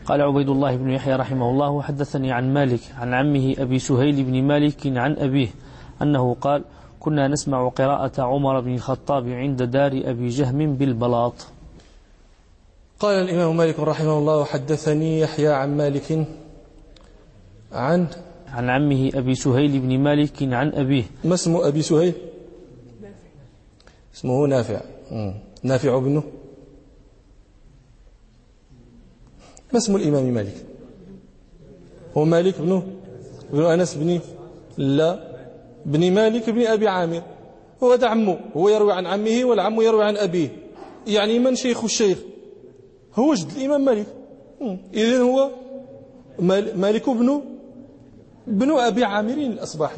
قال عبيد الله بن يحيى رحمه الله: حدثني عن مالك عن عمه أبي سهيل بن مالك عن أبيه أنه قال: كنا نسمع قراءة عمر بن الخطاب عند دار أبي جهم بالبلاط. قال الإمام مالك رحمه الله: حدثني يحيى عن مالك عن عمه أبي سهيل بن مالك عن أبيه. ما اسم أبي سهيل؟ اسمه نافع. نافع بنه. ما اسم الإمام مالك؟ هو مالك بن أنس بن مالك بن أبي عامر. هو هذا عمه، هو يروي عن عمه والعم يروي عن أبيه، يعني من شيخ الشيخ؟ هو جد الإمام مالك. إذن هو مالك بن أبي عامر الأصباحي.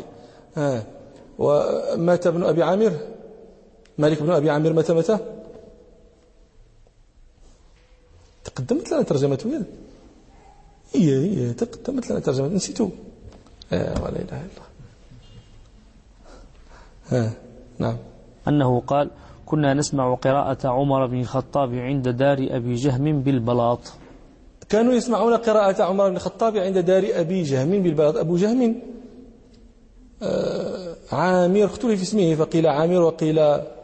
ومات ابن أبي عامر، مالك بن أبي عامر متى؟ تقدمت لنا ترجمته. هي تقدمت لنا ترجمته، نسيته. ولا إله إلا الله. نعم. أنه قال: كنا نسمع قراءة عمر بن الخطاب عند دار أبي جهم بالبلاط. كانوا يسمعون قراءة عمر بن الخطاب عند دار أبي جهم بالبلاط. أبو جهم عامر، اختلف في اسمه، فقيل عامر وقيل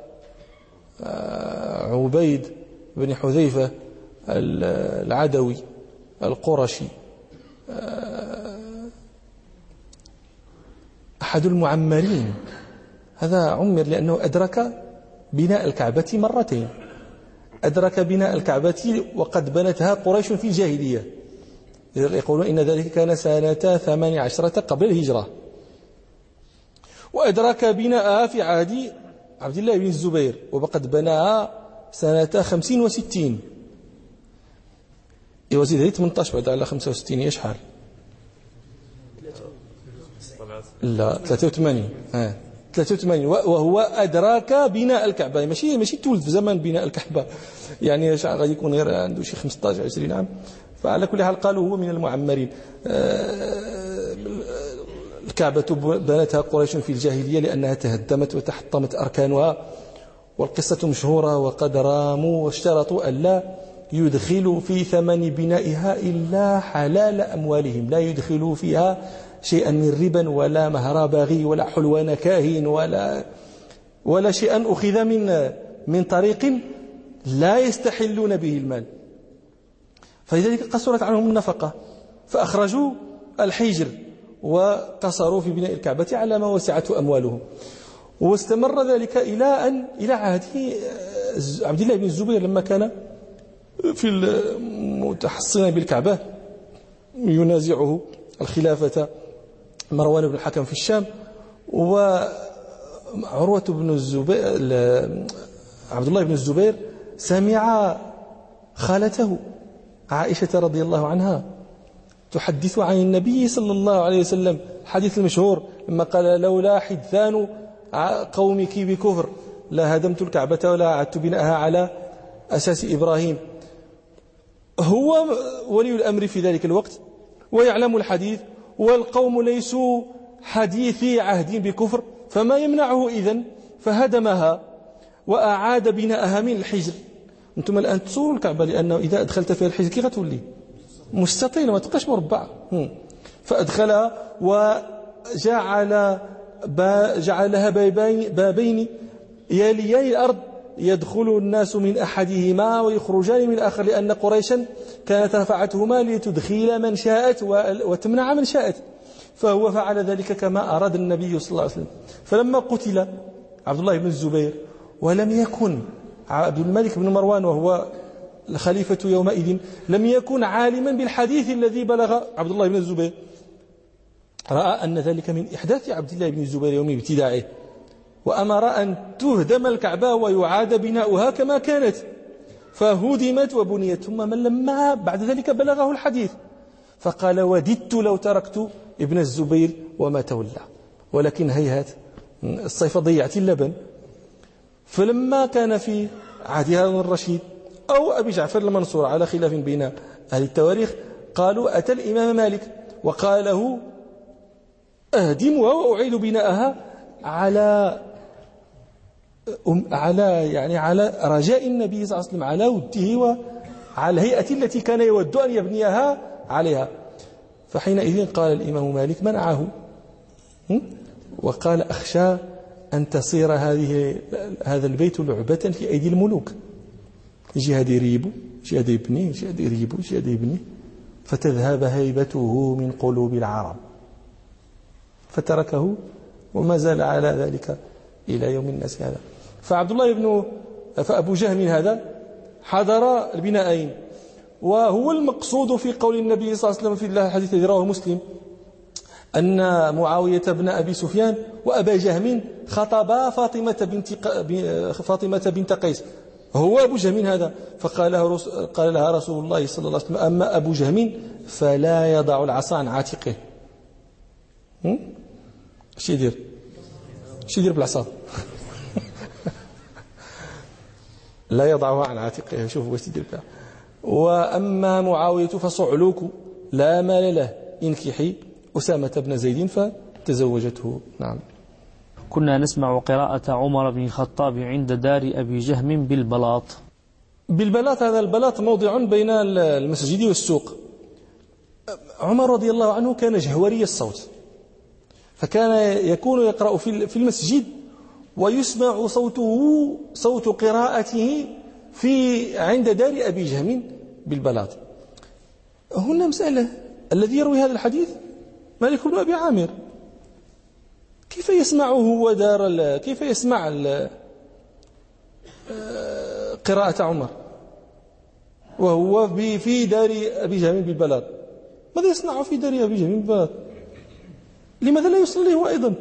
عبيد بن حذيفة العدوي القرشي، أحد المعمرين. هذا عمر لأنه أدرك بناء الكعبة مرتين. أدرك بناء الكعبة وقد بنتها قريش في الجاهلية، يقولون إن ذلك كان سنة 18 قبل الهجرة. وأدرك بناءها في عهد عبد الله بن الزبير، وقد بناها سنة 50 و60. يوزيد هذه 18 بعد على 65 هي شحال؟ لا 83. 83. وهو أدراك بناء الكعبة، ماشي تولد في زمن بناء الكعبة، يعني غادي يكون غير عنده شي 15 20 عام. فعلى كل حال قالوا هو من المعمرين. الكعبة بنتها قريش في الجاهلية لأنها تهدمت وتحطمت أركانها، والقصة مشهورة. وقد راموا واشترطوا ألا يدخلوا في ثمن بنائها إلا حلال أموالهم، لا يدخلوا فيها شيئا من ربا ولا مهر باغي ولا حلوان كاهن ولا شيئا أخذ من طريق لا يستحلون به المال. فلذلك قصرت عنهم النفقة، فأخرجوا الحجر وقصروا في بناء الكعبة على ما وسعته أموالهم. واستمر ذلك إلى عهد عبد الله بن الزبير، لما كان في المتحصن بالكعبة ينازعه الخلافة مروان بن الحكم في الشام. وعروة بن الزبير عبد الله بن الزبير سمع خالته عائشة رضي الله عنها تحدث عن النبي صلى الله عليه وسلم، الحديث المشهور لما قال: لولا حدثان قومك بكفر لا هدمت الكعبة ولا أعدت بناءها على أساس إبراهيم. هو ولي الأمر في ذلك الوقت ويعلم الحديث، والقوم ليسوا حديثي عهد بكفر، فما يمنعه إذن؟ فهدمها وأعاد بناءها من الحجر. أنتم الآن تصوروا الكعبة، لأنه إذا أدخلت فيها الحجر كي غتولي مستطيلة، ما تبقاش مربعة. فأدخلها وجعلها بابين يليي الأرض، يدخل الناس من أحدهما ويخرجان من الآخر، لأن قريشا كانت رفعتهما لتدخل من شاءت وتمنع من شاءت. فهو فعل ذلك كما أراد النبي صلى الله عليه وسلم. فلما قتل عبد الله بن الزبير ولم يكن عبد الملك بن مروان وهو الخليفة يومئذ لم يكن عالما بالحديث الذي بلغ عبد الله بن الزبير، رأى أن ذلك من إحداث عبد الله بن الزبير يوم ابتداعه، وأمر أن تهدم الكعبة ويعاد بناؤها كما كانت، فهدمت وبنيت. ثم من لما بعد ذلك بلغه الحديث فقال: وددت لو تركت ابن الزبير وما تولى، ولكن هيهات الصيف ضيعت اللبن. فلما كان في عهد هارون الرشيد أو أبي جعفر المنصور على خلاف بين أهل التواريخ، قالوا: أتى الإمام مالك وقال له: أهدمها وأعيد بناءها على رجاء النبي صلى الله عليه وسلم، على وده على الهيئة التي كان يود أن يبنيها عليها. فحينئذ قال الإمام مالك منعه، وقال أخشى أن تصير هذا البيت لعبة في أيدي الملوك، يجي هذا يريبو، يجي هذا يبني، يجي هذا يريبو، يجي هذا يبني، فتذهب هيبته من قلوب العرب. فتركه وما زال على ذلك إلى يوم الناس هذا. فأبو جهم هذا حضر البنائين، وهو المقصود في قول النبي صلى الله عليه وسلم في الحديث الذي رواه مسلم أن معاوية بن أبي سفيان وأبا جهم خطبا فاطمة بنت قيس، هو أبو جهم هذا، قال لها رسول الله صلى الله عليه وسلم أما أبو جهم فلا يضع العصا عن عاتقه. اش يدير بالعصا؟ لا يضعها عن عاتقه، شوف واش يدير بها. وأما معاوية فصعلوك لا مال له، انكحي أسامة بن زيد فتزوجته. نعم. كنا نسمع قراءة عمر بن الخطاب عند دار أبي جهم بالبلاط. بالبلاط، هذا البلاط موضع بين المسجد والسوق. عمر رضي الله عنه كان جهوري الصوت، فكان يكون يقرأ في المسجد ويسمع صوت قراءته عند دار أبي جهم بالبلاط. هنا مسألة، الذي يروي هذا الحديث مالك بن أبي عامر، كيف يسمعه هو كيف يسمع قراءة عمر وهو في دار أبي جهم بالبلاط؟ ماذا يصنع في دار أبي جهم بالبلاط؟ لماذا لا يصلي هو أيضا؟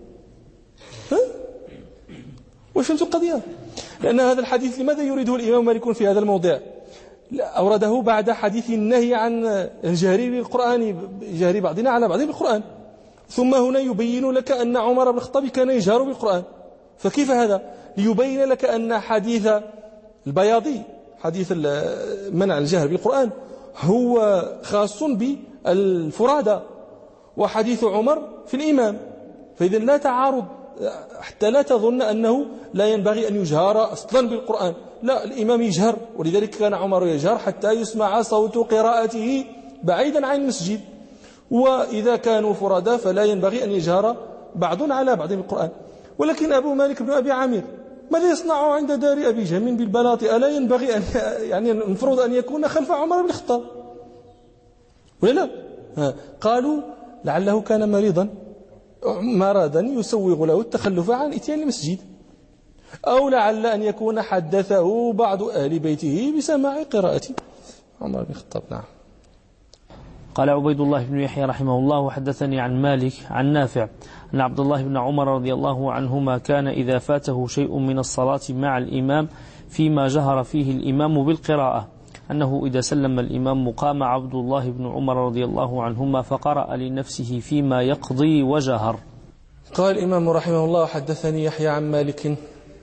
وفهمت القضية؟ لأن هذا الحديث لماذا يريده الإمام مالك في هذا الموضع؟ أورده بعد حديث النهي عن الجهر بالقرآن، جهر بعضنا على بعض بالقرآن، ثم هنا يبين لك أن عمر بن الخطاب كان يجهر بالقرآن. فكيف هذا؟ ليبين لك أن حديث البياضي، حديث منع الجهر بالقرآن، هو خاص بالفرادى، وحديث عمر في الإمام. فإذا لا تعارض، حتى لا تظن أنه لا ينبغي أن يجهر أصلا بالقرآن، لا، الإمام يجهر، ولذلك كان عمر يجهر حتى يسمع صوت قراءته بعيدا عن المسجد. وإذا كانوا فرادى فلا ينبغي أن يجهر بعض على بعض بالقرآن. ولكن أبو مالك بن أبي عامر ماذا يصنع عند دار أبي جهم بالبلاط؟ ألا ينبغي أن المفروض أن يكون خلف عمر بن الخطاب ولا لا؟ قالوا لعله كان مرضا يسوغ له التخلف عن إتيان المسجد، أو لعل أن يكون حدثه بعض أهل بيته بسماع قراءة عمر بن الخطاب. نعم. قال عبيد الله بن يحيى رحمه الله حدثني عن مالك عن نافع أن عبد الله بن عمر رضي الله عنهما كان إذا فاته شيء من الصلاة مع الإمام فيما جهر فيه الإمام بالقراءة أنه إذا سلم الإمام قام عبد الله بن عمر رضي الله عنهما فقرأ لنفسه فيما يقضي وجهر. قال الإمام رحمه الله حدثني يحيى عن مالك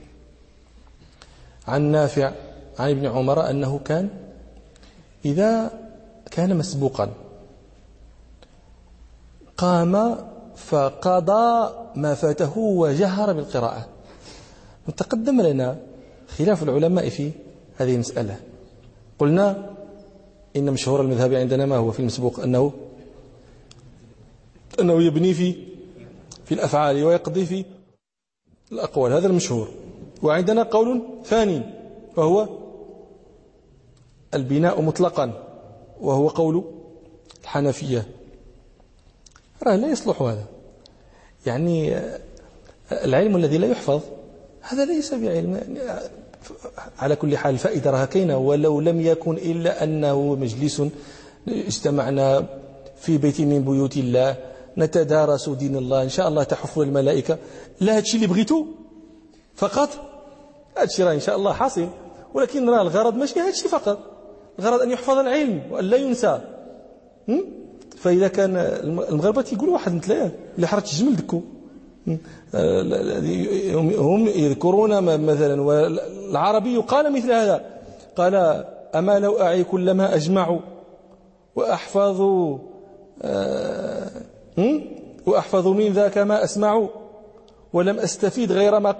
عن نافع عن ابن عمر أنه كان إذا كان مسبوقا قام فقضى ما فاته وجهر بالقراءة. تقدم لنا خلاف العلماء في هذه المسألة. قلنا إن مشهور المذهب عندنا ما هو في المسبوق أنه يبني في الأفعال ويقضي في الأقوال، هذا المشهور. وعندنا قول ثاني وهو البناء مطلقا، وهو قول الحنفية. لا يصلح هذا، يعني العلم الذي لا يحفظ هذا ليس بعلم. على كل حال الفائدة راها كاينة، ولو لم يكن إلا أنه مجلس اجتمعنا في بيت من بيوت الله نتدارس دين الله، إن شاء الله تحف الملائكة. لا هادشي اللي بغيتو فقط، هادشي راه إن شاء الله حاصل، ولكن راه الغرض ماشي هادشي فقط، الغرض أن يحفظ العلم وأن لا ينسى. فإذا كان المغاربة يقولوا واحد مثلا اللي حرت الجمل دكو، هم يذكرون مثلا، والعربي قال مثل هذا، قال أما لو أعي كل ما أجمع وأحفظ من ذاك ما أسمع ولم أستفيد غير ما قد جمعت. الآن الناس كتب. أيوة،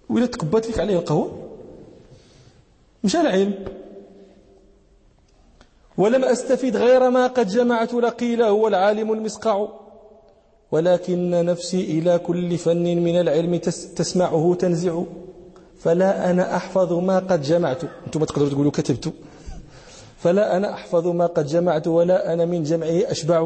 وإلا تكبت لك عليه القهوة مشى العلم. ولم أستفيد غير ما قد جمعت لقيل هو العالم المسقع، ولكن نفسي إلى كل فن من العلم تسمعه تنزع، فلا أنا أحفظ ما قد جمعت. أنتم تقدروا تقولوا كتبت. فلا أنا أحفظ ما قد جمعت ولا أنا من جمعه أشبع،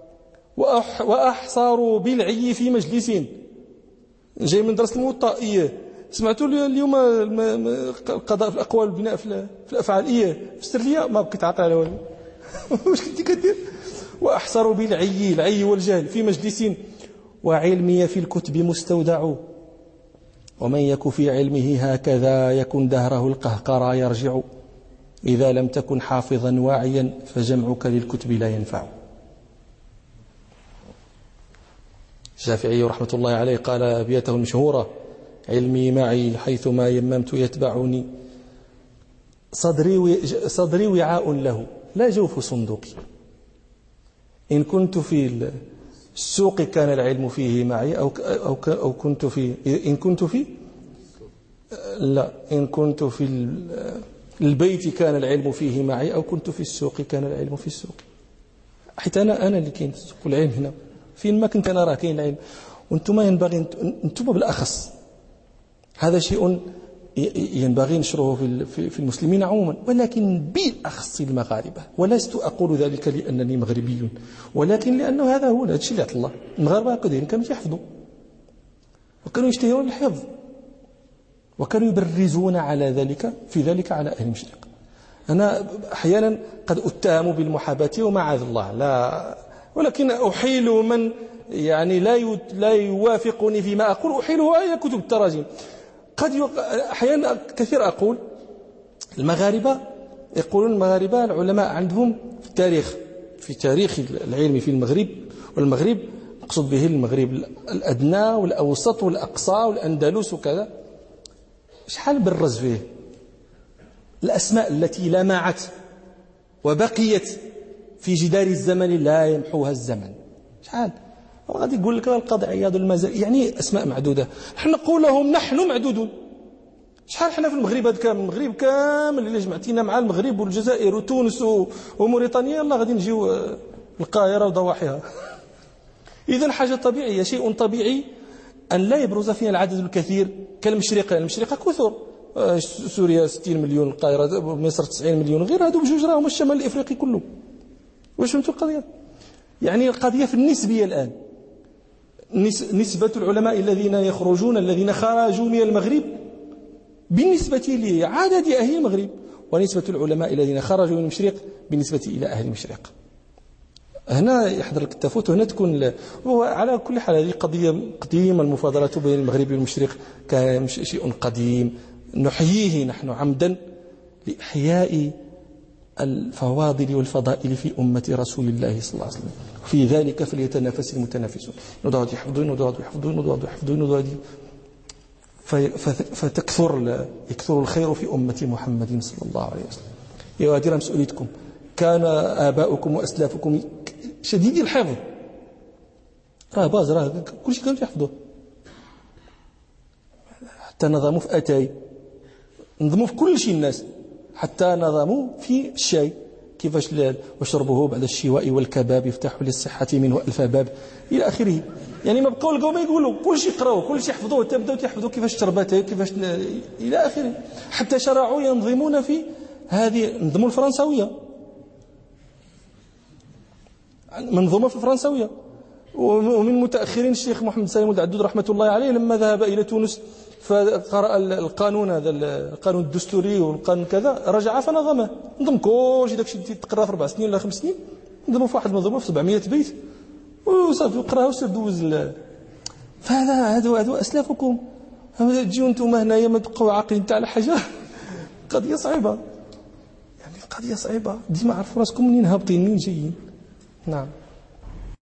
وأحصار بالعي في مجلس. جاي من درس الموطأ. سمعتوا اليوم القضاء في الأقوال والبناء في الأفعال. فسر لي ما بقيت عاطي على والو. واش كنتي كدير؟ وأحصر بالعي، العي والجهل، في مجلس وعلمي في الكتب مستودع، ومن يك في علمه هكذا يكن دهره القهقرى يرجع، إذا لم تكن حافظا واعيا فجمعك للكتب لا ينفع. الشافعي رحمة الله عليه قال أبياته المشهورة: علمي معي حيثما يممت يتبعني، صدري وعاء له لا جوف صندوقي، إن كنت في السوق كان العلم فيه معي أو كنت في إن كنت في البيت كان العلم فيه معي، أو كنت في السوق كان العلم في السوق. حتى أنا اللي كاين السوق والعلم هنا، فين ما كنت أنا راه كاين العلم. وانتم ينبغي انتم بالأخص، هذا شيء ينبغي نشره في المسلمين عموما، ولكن بالأخص المغاربة. ولست أقول ذلك لأنني مغربي، ولكن لأنه هذا هو الشيء اللي عطى الله. المغاربة قديم كانوا يحفظوا وكانوا يشتهرون الحفظ، وكانوا يبرزون على ذلك على أهل المشرق. أنا أحيانا قد أتهم بالمحاباة ومعاذ الله، لا، ولكن أحيل من يعني لا يوافقني فيما أقول، أحيله إلى كتب التراجم. أحيانا كثير أقول المغاربة، يقولون المغاربة العلماء عندهم في تاريخ العلم في المغرب، والمغرب أقصد به المغرب الأدنى والأوسط والأقصى والأندلس وكذا، شحال برز فيه الأسماء التي لمعت وبقيت في جدار الزمن لا يمحوها الزمن. شحال غادي يقول لك القاضي عياض المازال، يعني أسماء معدودة. نحن نقول لهم نحن معدودون. شحال حنا في المغرب، هذا كامل المغرب كامل اللي جمعتينا مع المغرب والجزائر وتونس وموريتانيا، يلا غادي نجيو القاهرة وضواحيها. إذن حاجة طبيعية، شيء طبيعي أن لا يبرز فيها العدد الكثير كالمشرقة. المشرقة كثر، سوريا 60 مليون، القاهرة مصر 90 مليون، غير هذو بجوج راهم الشمال الإفريقي كله. واش فهمتوا القضية؟ يعني القضية في النسبية الآن، نسبة العلماء الذين خرجوا من المغرب بالنسبة لعدد أهل المغرب، ونسبة العلماء الذين خرجوا من المشرق بالنسبة إلى أهل المشرق. هنا يحضر لك التفوت، وهنا تكون على كل حال هذه قضية قديمة. المفاضلة بين المغرب والمشرق كان شيء قديم نحييه نحن عمدا لإحياء الفواضل والفضائل في أمة رسول الله صلى الله عليه وسلم. في ذلك فليتنافس المتنافسون. نضعوا يحفظون فيكثر الخير في أمة محمد صلى الله عليه وسلم. يا وادي مسؤوليتكم، كان آباؤكم وأسلافكم شديدي الحفظ، راه كل شيء كانوا يحفظوه، حتى نظموا في أتاي، نظموا في كل شيء الناس، حتى نظموا في الشاي كيفاش وشربه بعد الشواء والكباب يفتح للصحة منه ألف باب إلى آخره. يعني ما بقوا لقوا ما يقولوا، كل شيء يقراوا، كل شيء يحفظوه، تبداو تحفظوا كيفاش شربته، كيفاش إلى آخره. حتى شرعوا ينظمون في هذه نظموا الفرنسوية، منظومة في الفرنسوية. ومن متأخرين الشيخ محمد سالم ولد عدود رحمة الله عليه لما ذهب إلى تونس فقرأ القانون هذا، القانون الدستوري والقانون كذا، رجع فنظمه، نظم كل شيء داكشي اللي تقرا في 4 سنين ولا 5 سنين، نظموا في واحد المنظومة في 700 بيت وصافي قراها وسير دوز. فهذا هادو أسلافكم، تجيو انتم هنايا ما تبقوا عاقلين تاع حاجة. قضية صعيبة، يعني قضية صعيبة. ديما عرفوا راسكم منين هابطين منين جايين. نعم.